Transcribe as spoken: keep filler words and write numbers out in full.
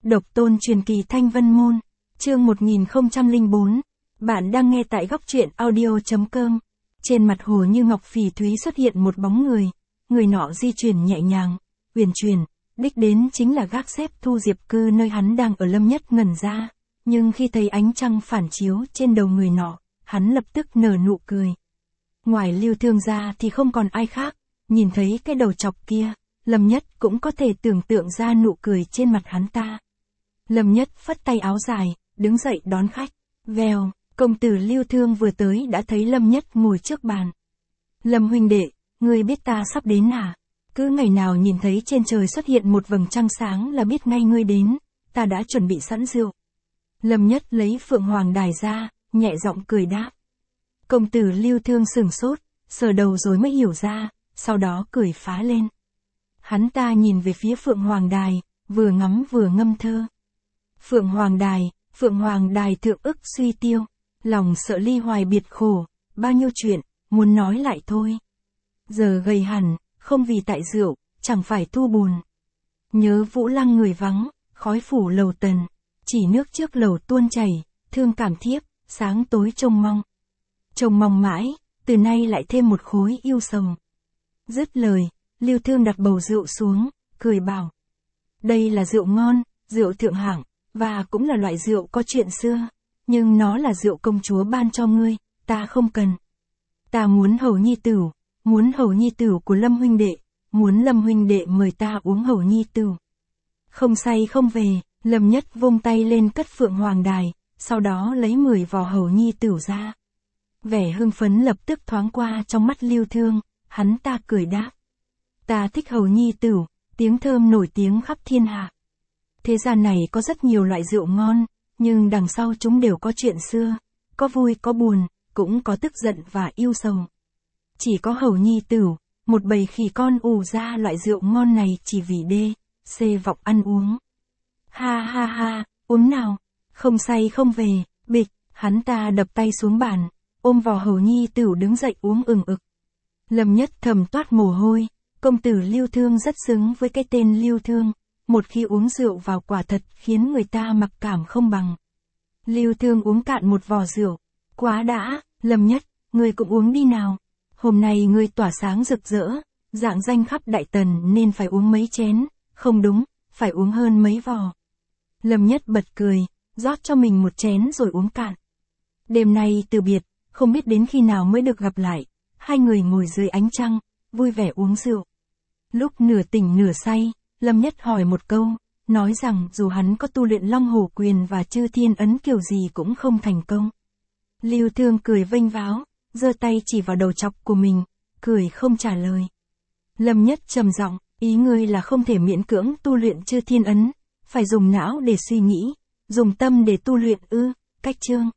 Độc tôn truyền kỳ Thanh Vân Môn, chương một nghìn không trăm lẻ bốn. Bạn đang nghe tại góc truyện audio.com. Trên mặt Hồ Như Ngọc phỉ thúy xuất hiện một bóng người, người nọ di chuyển nhẹ nhàng, uyển chuyển, đích đến chính là gác xếp Thu Diệp Cư nơi hắn đang ở. Lâm Nhất ngẩn ra, nhưng khi thấy ánh trăng phản chiếu trên đầu người nọ, hắn lập tức nở nụ cười. Ngoài Lưu Thương ra thì không còn ai khác, nhìn thấy cái đầu chọc kia, Lâm Nhất cũng có thể tưởng tượng ra nụ cười trên mặt hắn ta. Lâm Nhất phất tay áo dài, đứng dậy đón khách. Vèo, công tử Lưu Thương vừa tới đã thấy Lâm Nhất ngồi trước bàn. Lâm huynh đệ, ngươi biết ta sắp đến hả? Cứ ngày nào nhìn thấy trên trời xuất hiện một vầng trăng sáng là biết ngay ngươi đến, ta đã chuẩn bị sẵn rượu. Lâm Nhất lấy Phượng Hoàng đài ra, nhẹ giọng cười đáp. Công tử Lưu Thương sửng sốt, sờ đầu rồi mới hiểu ra, sau đó cười phá lên. Hắn ta nhìn về phía Phượng Hoàng đài, vừa ngắm vừa ngâm thơ. Phượng Hoàng đài, Phượng Hoàng đài thượng ức suy tiêu, lòng sợ ly hoài biệt khổ, bao nhiêu chuyện, muốn nói lại thôi. Giờ gầy hẳn, không vì tại rượu, chẳng phải thu buồn. Nhớ Vũ Lăng người vắng, khói phủ lầu tần, chỉ nước trước lầu tuôn chảy, thương cảm thiếp, sáng tối trông mong. Trông mong mãi, từ nay lại thêm một khối yêu sầu. Dứt lời, Lưu Thương đặt bầu rượu xuống, cười bảo. Đây là rượu ngon, rượu thượng hạng, và cũng là loại rượu có chuyện xưa, nhưng nó là rượu công chúa ban cho ngươi, ta không cần. Ta muốn hầu nhi tửu, muốn hầu nhi tửu của Lâm huynh đệ, muốn Lâm huynh đệ mời ta uống hầu nhi tửu. Không say không về, Lâm Nhất vung tay lên cất Phượng Hoàng đài, sau đó lấy mười vò hầu nhi tửu ra. Vẻ hưng phấn lập tức thoáng qua trong mắt Lưu Thương, hắn ta cười đáp. Ta thích hầu nhi tửu, tiếng thơm nổi tiếng khắp thiên hạ. Thế gian này có rất nhiều loại rượu ngon, nhưng đằng sau chúng đều có chuyện xưa, có vui có buồn, cũng có tức giận và yêu sầu. Chỉ có hầu nhi tửu, một bầy khỉ con ù ra loại rượu ngon này chỉ vì đê, xê vọng ăn uống. Ha ha ha, uống nào, không say không về, bịch, hắn ta đập tay xuống bàn, ôm vò hầu nhi tửu đứng dậy uống ừng ực. Lâm Nhất thầm toát mồ hôi, công tử Lưu Thương rất xứng với cái tên Lưu Thương. Một khi uống rượu vào quả thật khiến người ta mặc cảm không bằng. Lưu Thương uống cạn một vò rượu. Quá đã, Lâm Nhất, ngươi cũng uống đi nào. Hôm nay ngươi tỏa sáng rực rỡ, dạng danh khắp Đại Tần nên phải uống mấy chén, không đúng, phải uống hơn mấy vò. Lâm Nhất bật cười, rót cho mình một chén rồi uống cạn. Đêm nay từ biệt, không biết đến khi nào mới được gặp lại. Hai người ngồi dưới ánh trăng, vui vẻ uống rượu. Lúc nửa tỉnh nửa say, Lâm Nhất hỏi một câu, nói rằng dù hắn có tu luyện Long Hổ Quyền và Chư Thiên Ấn kiểu gì cũng không thành công. Lưu Thương cười vênh váo, giơ tay chỉ vào đầu chọc của mình, cười không trả lời. Lâm Nhất trầm giọng, ý ngươi là không thể miễn cưỡng tu luyện Chư Thiên Ấn, phải dùng não để suy nghĩ, dùng tâm để tu luyện ư, cách chương.